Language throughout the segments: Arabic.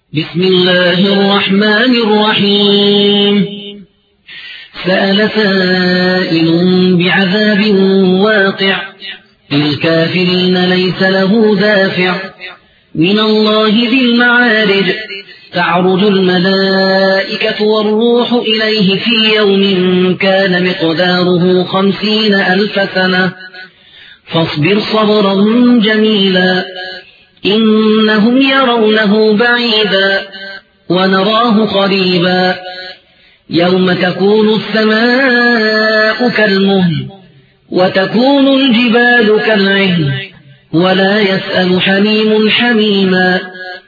بسم الله الرحمن الرحيم سأل سائل بعذاب واقع للكافرين ليس له دافع من الله ذي المعارج تعرج الملائكة والروح إليه في يوم كان مقداره 50,000 سنة فاصبر صبرا جميلا إنهم يرونه بعيدا ونراه قريبا يوم تكون السماء كالمهل وتكون الجبال كالعهن ولا يسأل حميم حميما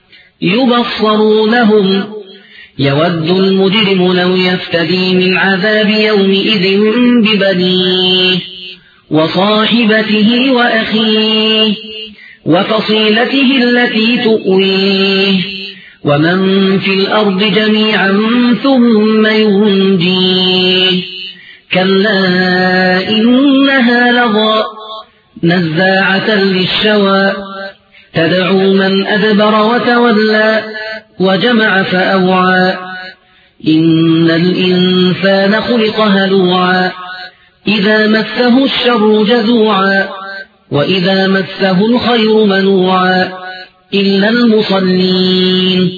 يبصرونهم يود المجرم لو يفتدي من عذاب يومئذ ببنيه وصاحبته وأخيه وفصيلته التي تؤويه ومن في الأرض جميعا ثم ينجيه كلا إنها لظى نزاعة للشوى تدعو من أدبر وتولى وجمع فأوعى إن الإنسان خلق هلوعا إذا مسه الشر جزوعا وإذا مسه الخير منوعا إلا المصلين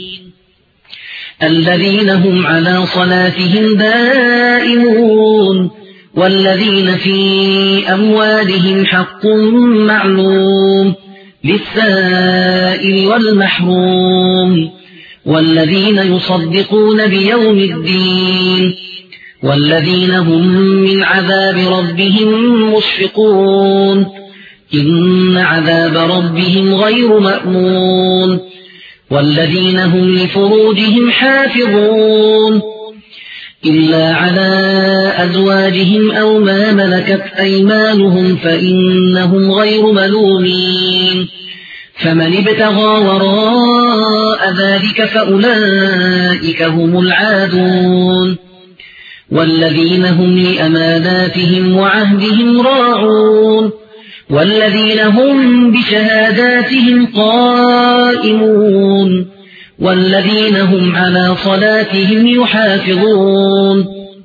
الذين هم على صلاتهم دائمون والذين في أموالهم حق معلوم للسائل والمحروم والذين يصدقون بيوم الدين والذين هم من عذاب ربهم مشفقون إن عذاب ربهم غير مأمون والذين هم لفروجهم حافظون إلا على أزواجهم أو ما ملكت أيمانهم فإنهم غير ملومين فمن ابتغى وراء ذلك فأولئك هم العادون والذين هم لأماناتهم وعهدهم راعون والذين هم بشهاداتهم قائمون والذين هم على صلاتهم يحافظون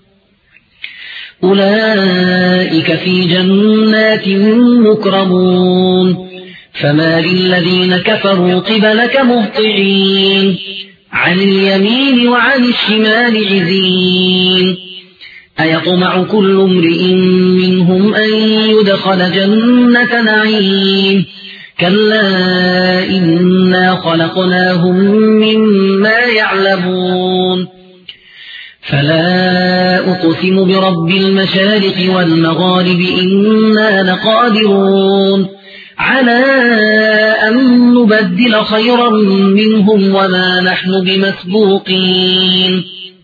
أولئك في جنات مكرمون فما للذين كفروا قبلك مهطعين عن اليمين وعن الشمال عزين أيطمع كل امرئ منهم أن يدخل جنة نعيم كلا إنا خلقناهم مما يعلمون فلا أقسم برب المشارق والمغارب إنا لقادرون على أن نبدل خيرا منهم وما نحن بمسبوقين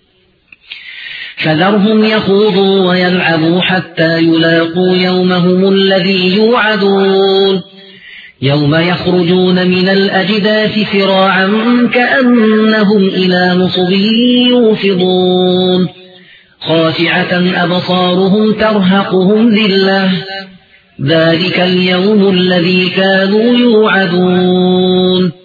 فذرهم يخوضوا ويلعبوا حتى يلاقوا يومهم الذي يوعدون يوم يخرجون من الأجداث سراعا كأنهم إلى نصب يوفضون خاشعة أبصارهم ترهقهم ذلة ذلك اليوم الذي كانوا يوعدون